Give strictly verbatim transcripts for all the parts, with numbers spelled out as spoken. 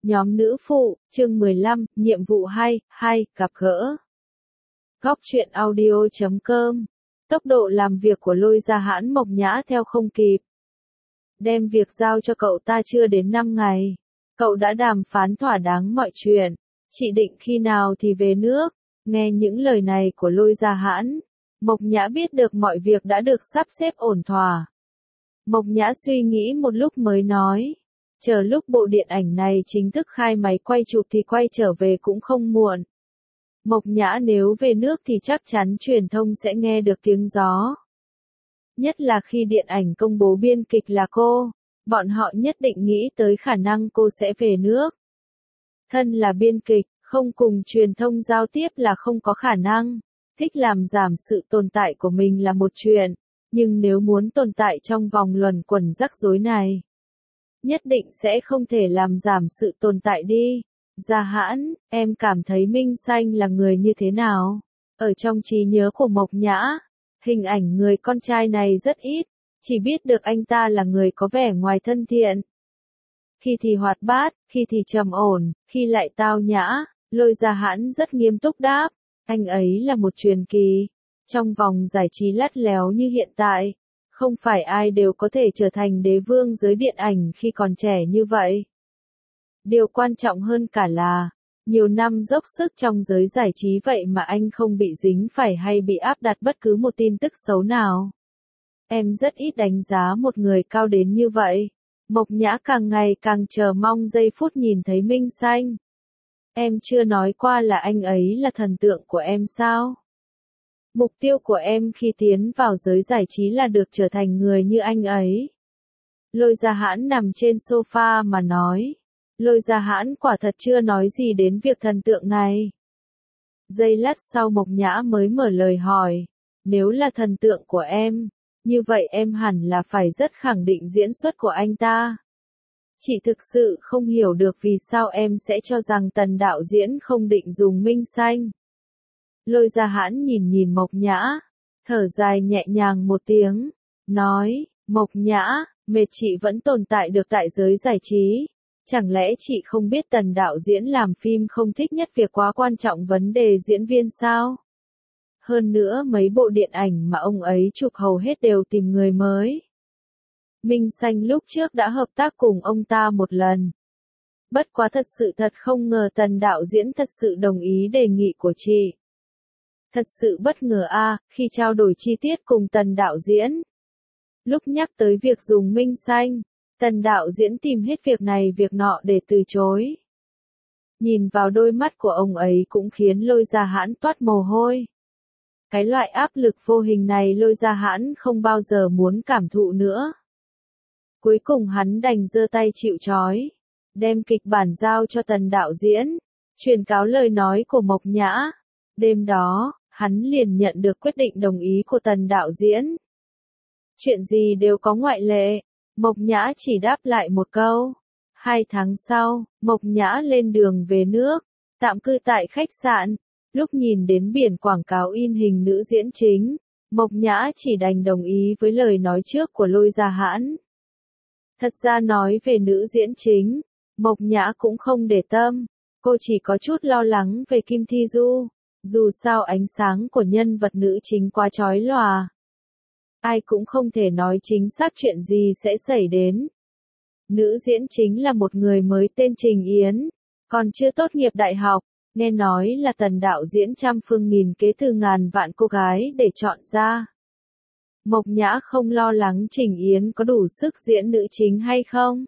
Nhóm nữ phụ, chương mười lăm, nhiệm vụ hai, hai, gặp gỡ. Góc truyện audio chấm com. Tốc độ làm việc của Lôi Gia Hãn Mộc Nhã theo không kịp. Đem việc giao cho cậu ta chưa đến năm ngày. Cậu đã đàm phán thỏa đáng mọi chuyện. Chị định khi nào thì về nước. Nghe những lời này của Lôi Gia Hãn, Mộc Nhã biết được mọi việc đã được sắp xếp ổn thỏa. Mộc Nhã suy nghĩ một lúc mới nói. Chờ lúc bộ điện ảnh này chính thức khai máy quay chụp thì quay trở về cũng không muộn. Mộc Nhã nếu về nước thì chắc chắn truyền thông sẽ nghe được tiếng gió. Nhất là khi điện ảnh công bố biên kịch là cô, bọn họ nhất định nghĩ tới khả năng cô sẽ về nước. Thân là biên kịch, không cùng truyền thông giao tiếp là không có khả năng. Thích làm giảm sự tồn tại của mình là một chuyện, nhưng nếu muốn tồn tại trong vòng luẩn quẩn rắc rối này, nhất định sẽ không thể làm giảm sự tồn tại đi. Gia Hãn, em cảm thấy Minh Xanh là người như thế nào? Ở trong trí nhớ của Mộc Nhã, hình ảnh người con trai này rất ít, chỉ biết được anh ta là người có vẻ ngoài thân thiện. Khi thì hoạt bát, khi thì trầm ổn, khi lại tao nhã. Lôi Gia Hãn rất nghiêm túc đáp, anh ấy là một truyền kỳ. Trong vòng giải trí lắt léo như hiện tại, không phải ai đều có thể trở thành đế vương giới điện ảnh khi còn trẻ như vậy. Điều quan trọng hơn cả là, nhiều năm dốc sức trong giới giải trí vậy mà anh không bị dính phải hay bị áp đặt bất cứ một tin tức xấu nào. Em rất ít đánh giá một người cao đến như vậy. Mộc Nhã càng ngày càng chờ mong giây phút nhìn thấy Minh Xanh. Em chưa nói qua là anh ấy là thần tượng của em sao? Mục tiêu của em khi tiến vào giới giải trí là được trở thành người như anh ấy. Lôi Gia Hãn nằm trên sofa mà nói. Lôi Gia Hãn quả thật chưa nói gì đến việc thần tượng này. Giây lát sau Mộc Nhã mới mở lời hỏi. Nếu là thần tượng của em, như vậy em hẳn là phải rất khẳng định diễn xuất của anh ta. Chị thực sự không hiểu được vì sao em sẽ cho rằng tần đạo diễn không định dùng Minh Xanh. Lôi Gia Hãn nhìn nhìn Mộc Nhã, thở dài nhẹ nhàng một tiếng, nói, Mộc Nhã, mệt chị vẫn tồn tại được tại giới giải trí. Chẳng lẽ chị không biết tần đạo diễn làm phim không thích nhất việc quá quan trọng vấn đề diễn viên sao? Hơn nữa mấy bộ điện ảnh mà ông ấy chụp hầu hết đều tìm người mới. Minh Xanh lúc trước đã hợp tác cùng ông ta một lần. Bất quá thật sự thật không ngờ tần đạo diễn thật sự đồng ý đề nghị của chị. Thật sự bất ngờ a, à, khi trao đổi chi tiết cùng tần đạo diễn. Lúc nhắc tới việc dùng Minh Xanh, tần đạo diễn tìm hết việc này việc nọ để từ chối. Nhìn vào đôi mắt của ông ấy cũng khiến Lôi Gia Hãn toát mồ hôi. Cái loại áp lực vô hình này Lôi Gia Hãn không bao giờ muốn cảm thụ nữa. Cuối cùng hắn đành giơ tay chịu trói, đem kịch bản giao cho tần đạo diễn, truyền cáo lời nói của Mộc Nhã. Đêm đó, hắn liền nhận được quyết định đồng ý của tần đạo diễn. Chuyện gì đều có ngoại lệ, Mộc Nhã chỉ đáp lại một câu. Hai tháng sau, Mộc Nhã lên đường về nước, tạm cư tại khách sạn. Lúc nhìn đến biển quảng cáo in hình nữ diễn chính, Mộc Nhã chỉ đành đồng ý với lời nói trước của Lôi Gia Hãn. Thật ra nói về nữ diễn chính, Mộc Nhã cũng không để tâm, cô chỉ có chút lo lắng về Kim Thi Du, dù sao ánh sáng của nhân vật nữ chính quá chói lòa. Ai cũng không thể nói chính xác chuyện gì sẽ xảy đến. Nữ diễn chính là một người mới tên Trình Yến, còn chưa tốt nghiệp đại học, nghe nói là tần đạo diễn trăm phương nghìn kế từ ngàn vạn cô gái để chọn ra. Mộc Nhã không lo lắng Trình Yến có đủ sức diễn nữ chính hay không.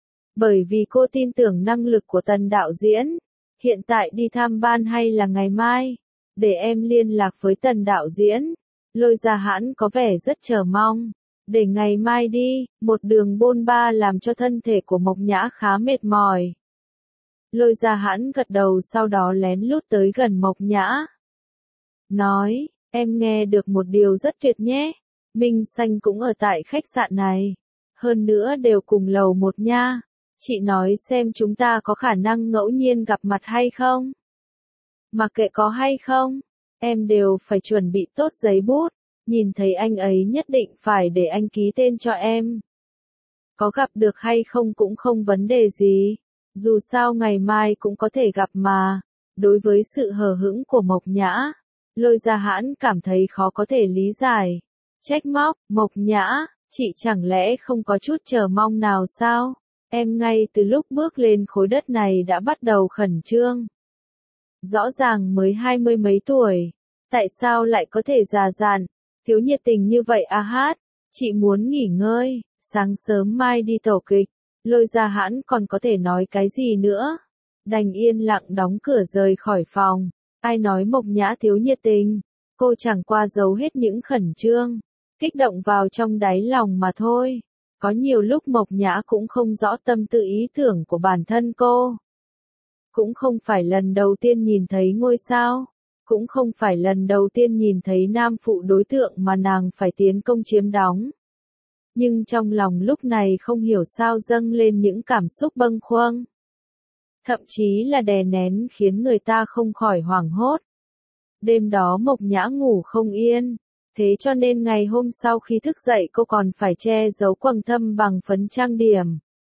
Bởi vì cô tin tưởng năng lực của tần đạo diễn. Hiện tại đi tham ban hay là ngày mai? Để em liên lạc với tần đạo diễn. Lôi Gia Hãn có vẻ rất chờ mong. Để ngày mai đi, một đường bôn ba làm cho thân thể của Mộc Nhã khá mệt mỏi. Lôi Gia Hãn gật đầu sau đó lén lút tới gần Mộc Nhã. Nói, em nghe được một điều rất tuyệt nhé. Minh Xanh cũng ở tại khách sạn này. Hơn nữa đều cùng lầu một nha. Chị nói xem chúng ta có khả năng ngẫu nhiên gặp mặt hay không? Mặc kệ có hay không, em đều phải chuẩn bị tốt giấy bút. Nhìn thấy anh ấy nhất định phải để anh ký tên cho em. Có gặp được hay không cũng không vấn đề gì. Dù sao ngày mai cũng có thể gặp mà. Đối với sự hờ hững của Mộc Nhã, Lôi Gia Hãn cảm thấy khó có thể lý giải. Trách móc, Mộc Nhã, chị chẳng lẽ không có chút chờ mong nào sao? Em ngay từ lúc bước lên khối đất này đã bắt đầu khẩn trương. Rõ ràng mới hai mươi mấy tuổi, tại sao lại có thể già dặn, thiếu nhiệt tình như vậy a hát? Chị muốn nghỉ ngơi, sáng sớm mai đi tổ kịch. Lôi Gia Hãn còn có thể nói cái gì nữa? Đành yên lặng đóng cửa rời khỏi phòng. Ai nói Mộc Nhã thiếu nhiệt tình? Cô chẳng qua giấu hết những khẩn trương, kích động vào trong đáy lòng mà thôi. Có nhiều lúc Mộc Nhã cũng không rõ tâm tư ý tưởng của bản thân cô. Cũng không phải lần đầu tiên nhìn thấy ngôi sao. Cũng không phải lần đầu tiên nhìn thấy nam phụ đối tượng mà nàng phải tiến công chiếm đóng. Nhưng trong lòng lúc này không hiểu sao dâng lên những cảm xúc bâng khuâng. Thậm chí là đè nén khiến người ta không khỏi hoảng hốt. Đêm đó Mộc Nhã ngủ không yên, thế cho nên ngày hôm sau khi thức dậy cô còn phải che giấu quầng thâm bằng phấn trang điểm.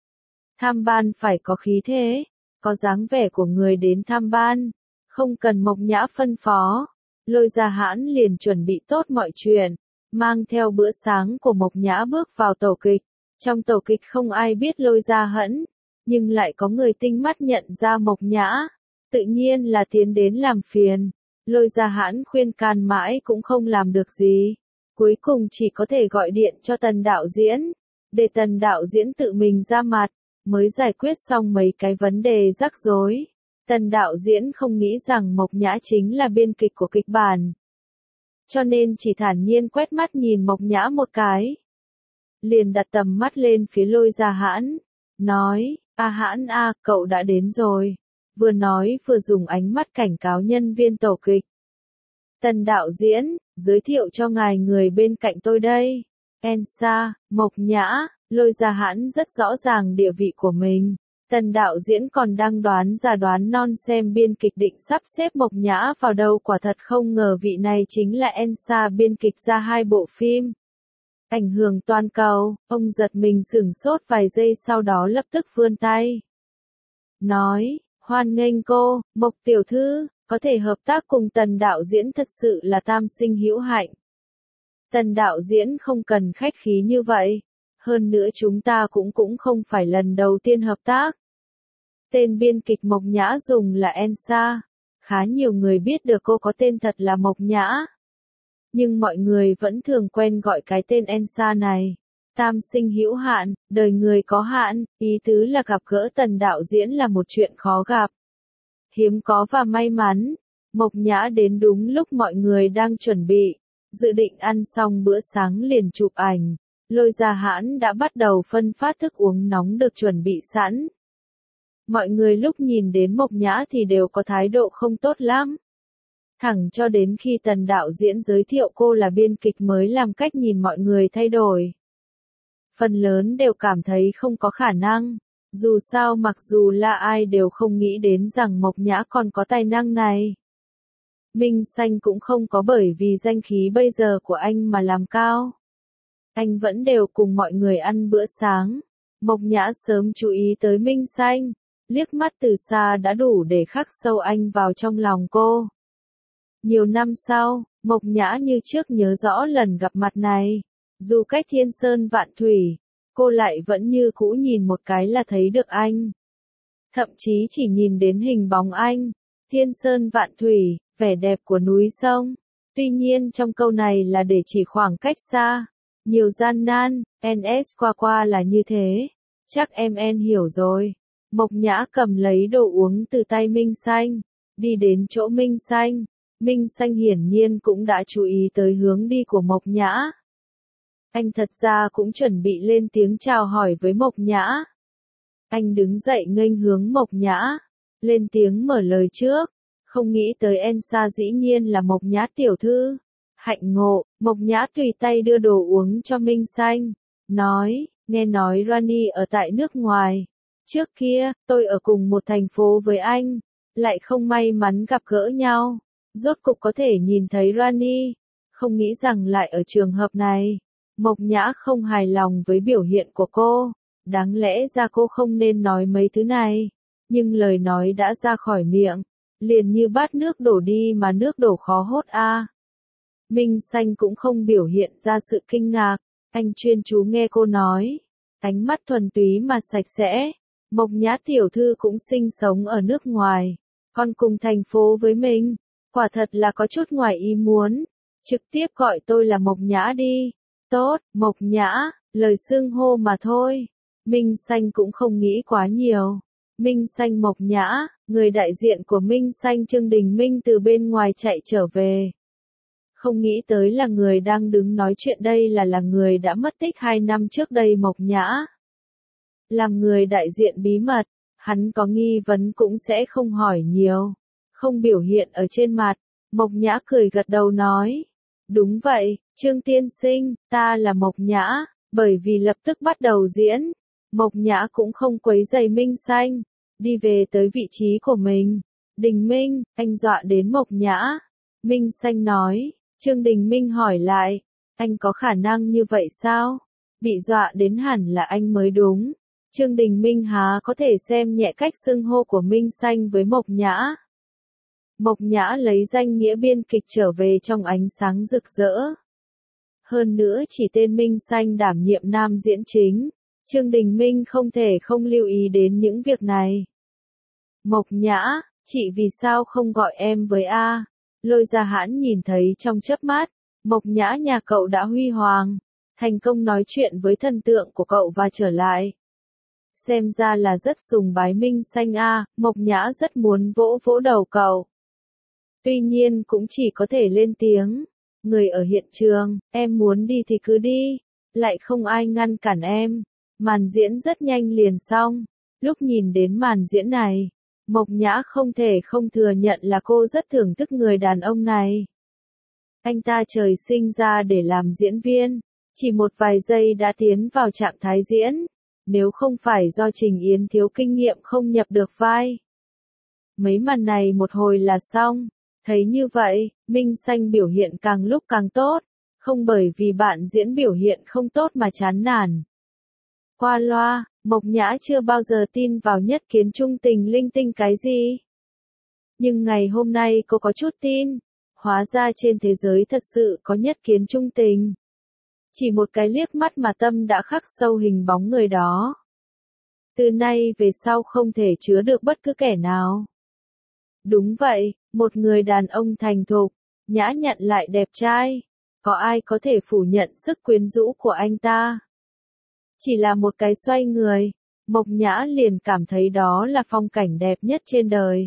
Tham ban phải có khí thế, có dáng vẻ của người đến tham ban, không cần Mộc Nhã phân phó. Lôi Gia Hãn liền chuẩn bị tốt mọi chuyện, mang theo bữa sáng của Mộc Nhã bước vào tổ kịch. Trong tổ kịch không ai biết Lôi Gia Hãn, nhưng lại có người tinh mắt nhận ra Mộc Nhã, tự nhiên là tiến đến làm phiền. Lôi Gia Hãn khuyên can mãi cũng không làm được gì, cuối cùng chỉ có thể gọi điện cho Tần đạo diễn, để Tần đạo diễn tự mình ra mặt, mới giải quyết xong mấy cái vấn đề rắc rối. Tần đạo diễn không nghĩ rằng Mộc Nhã chính là biên kịch của kịch bản, cho nên chỉ thản nhiên quét mắt nhìn Mộc Nhã một cái, liền đặt tầm mắt lên phía Lôi Gia Hãn, nói, a Hãn a, cậu đã đến rồi. Vừa nói vừa dùng ánh mắt cảnh cáo nhân viên tổ kịch. Tần đạo diễn, giới thiệu cho ngài người bên cạnh tôi đây. Elsa, Mộc Nhã. Lôi Gia Hãn rất rõ ràng địa vị của mình. Tần đạo diễn còn đang đoán già đoán non xem biên kịch định sắp xếp Mộc Nhã vào đâu, quả thật không ngờ vị này chính là Elsa, biên kịch ra hai bộ phim ảnh hưởng toàn cầu. Ông giật mình sửng sốt vài giây, sau đó lập tức vươn tay, nói, hoan nghênh cô, Mộc tiểu thư, có thể hợp tác cùng Tần đạo diễn thật sự là tam sinh hữu hạnh. Tần đạo diễn không cần khách khí như vậy, hơn nữa chúng ta cũng cũng không phải lần đầu tiên hợp tác. Tên biên kịch Mộc Nhã dùng là Elsa, khá nhiều người biết được cô có tên thật là Mộc Nhã. Nhưng mọi người vẫn thường quen gọi cái tên Elsa này. Tam sinh hữu hạn, đời người có hạn, ý tứ là gặp gỡ Tần đạo diễn là một chuyện khó gặp, hiếm có và may mắn. Mộc Nhã đến đúng lúc mọi người đang chuẩn bị, dự định ăn xong bữa sáng liền chụp ảnh. Lôi Gia Hãn đã bắt đầu phân phát thức uống nóng được chuẩn bị sẵn. Mọi người lúc nhìn đến Mộc Nhã thì đều có thái độ không tốt lắm. Thẳng cho đến khi Tần đạo diễn giới thiệu cô là biên kịch mới làm cách nhìn mọi người thay đổi. Phần lớn đều cảm thấy không có khả năng. Dù sao mặc dù là ai đều không nghĩ đến rằng Mộc Nhã còn có tài năng này. Minh Xanh cũng không có bởi vì danh khí bây giờ của anh mà làm cao. Anh vẫn đều cùng mọi người ăn bữa sáng. Mộc Nhã sớm chú ý tới Minh Xanh, liếc mắt từ xa đã đủ để khắc sâu anh vào trong lòng cô. Nhiều năm sau, Mộc Nhã như trước nhớ rõ lần gặp mặt này. Dù cách thiên sơn vạn thủy, cô lại vẫn như cũ nhìn một cái là thấy được anh. Thậm chí chỉ nhìn đến hình bóng anh, thiên sơn vạn thủy, vẻ đẹp của núi sông. Tuy nhiên trong câu này là để chỉ khoảng cách xa, nhiều gian nan, en ét qua qua là như thế. Chắc em en hiểu rồi. Mộc Nhã cầm lấy đồ uống từ tay Minh Xanh, đi đến chỗ Minh Xanh. Minh Xanh hiển nhiên cũng đã chú ý tới hướng đi của Mộc Nhã. Anh thật ra cũng chuẩn bị lên tiếng chào hỏi với Mộc Nhã. Anh đứng dậy nghênh hướng Mộc Nhã, lên tiếng mở lời trước. Không nghĩ tới Elsa dĩ nhiên là Mộc Nhã tiểu thư. Hạnh ngộ. Mộc Nhã tùy tay đưa đồ uống cho Minh Xanh, nói, nghe nói Rani ở tại nước ngoài. Trước kia, tôi ở cùng một thành phố với anh, lại không may mắn gặp gỡ nhau. Rốt cục có thể nhìn thấy Rani, không nghĩ rằng lại ở trường hợp này. Mộc Nhã không hài lòng với biểu hiện của cô, đáng lẽ ra cô không nên nói mấy thứ này. Nhưng lời nói đã ra khỏi miệng, liền như bát nước đổ đi mà nước đổ khó hốt a. Minh Xanh cũng không biểu hiện ra sự kinh ngạc, anh chuyên chú nghe cô nói, ánh mắt thuần túy mà sạch sẽ. Mộc Nhã tiểu thư cũng sinh sống ở nước ngoài, còn cùng thành phố với mình, quả thật là có chút ngoài ý muốn. Trực tiếp gọi tôi là Mộc Nhã đi. Tốt, Mộc Nhã, lời xưng hô mà thôi. Minh Xanh cũng không nghĩ quá nhiều. Minh Xanh Mộc Nhã, người đại diện của Minh Xanh Trương Đình Minh từ bên ngoài chạy trở về. Không nghĩ tới là người đang đứng nói chuyện đây là là người đã mất tích hai năm trước đây Mộc Nhã. Làm người đại diện bí mật, hắn có nghi vấn cũng sẽ không hỏi nhiều, không biểu hiện ở trên mặt. Mộc Nhã cười gật đầu nói, đúng vậy, Trương tiên sinh, ta là Mộc Nhã. Bởi vì lập tức bắt đầu diễn, Mộc Nhã cũng không quấy rầy Minh Xanh, đi về tới vị trí của mình. Đình Minh, anh dọa đến Mộc Nhã. Minh Xanh nói. Trương Đình Minh hỏi lại, anh có khả năng như vậy sao? Bị dọa đến hẳn là anh mới đúng. Trương Đình Minh há có thể xem nhẹ cách xưng hô của Minh Xanh với Mộc Nhã. Mộc Nhã lấy danh nghĩa biên kịch trở về trong ánh sáng rực rỡ. Hơn nữa chỉ tên Minh Xanh đảm nhiệm nam diễn chính, Trương Đình Minh không thể không lưu ý đến những việc này. Mộc Nhã, chị vì sao không gọi em với A? Lôi Gia Hãn nhìn thấy trong chớp mắt, Mộc Nhã nhà cậu đã huy hoàng, thành công nói chuyện với thần tượng của cậu và trở lại. Xem ra là rất sùng bái Minh Xanh a, Mộc Nhã rất muốn vỗ vỗ đầu cậu. Tuy nhiên cũng chỉ có thể lên tiếng, người ở hiện trường, em muốn đi thì cứ đi, lại không ai ngăn cản em. Màn diễn rất nhanh liền xong, lúc nhìn đến màn diễn này, Mộc Nhã không thể không thừa nhận là cô rất thưởng thức người đàn ông này. Anh ta trời sinh ra để làm diễn viên, chỉ một vài giây đã tiến vào trạng thái diễn, nếu không phải do Trình Yến thiếu kinh nghiệm không nhập được vai. Mấy màn này một hồi là xong, thấy như vậy, Minh Xanh biểu hiện càng lúc càng tốt, không bởi vì bạn diễn biểu hiện không tốt mà chán nản. Qua loa, Mộc Nhã chưa bao giờ tin vào nhất kiến trung tình linh tinh cái gì. Nhưng ngày hôm nay cô có chút tin, hóa ra trên thế giới thật sự có nhất kiến trung tình. Chỉ một cái liếc mắt mà tâm đã khắc sâu hình bóng người đó. Từ nay về sau không thể chứa được bất cứ kẻ nào. Đúng vậy, một người đàn ông thành thục, nhã nhặn lại đẹp trai, có ai có thể phủ nhận sức quyến rũ của anh ta? Chỉ là một cái xoay người, Mộc Nhã liền cảm thấy đó là phong cảnh đẹp nhất trên đời.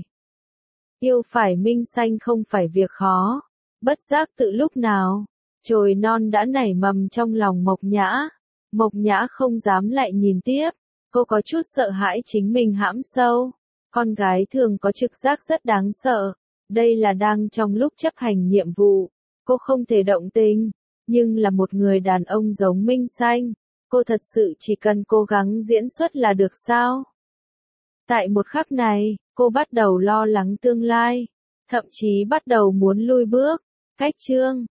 Yêu phải Minh Xanh không phải việc khó, bất giác tự lúc nào, chồi non đã nảy mầm trong lòng Mộc Nhã. Mộc Nhã không dám lại nhìn tiếp, cô có chút sợ hãi chính mình hãm sâu. Con gái thường có trực giác rất đáng sợ, đây là đang trong lúc chấp hành nhiệm vụ, cô không thể động tình, nhưng là một người đàn ông giống Minh Xanh, cô thật sự chỉ cần cố gắng diễn xuất là được sao? Tại một khắc này, cô bắt đầu lo lắng tương lai, thậm chí bắt đầu muốn lui bước. Cách chương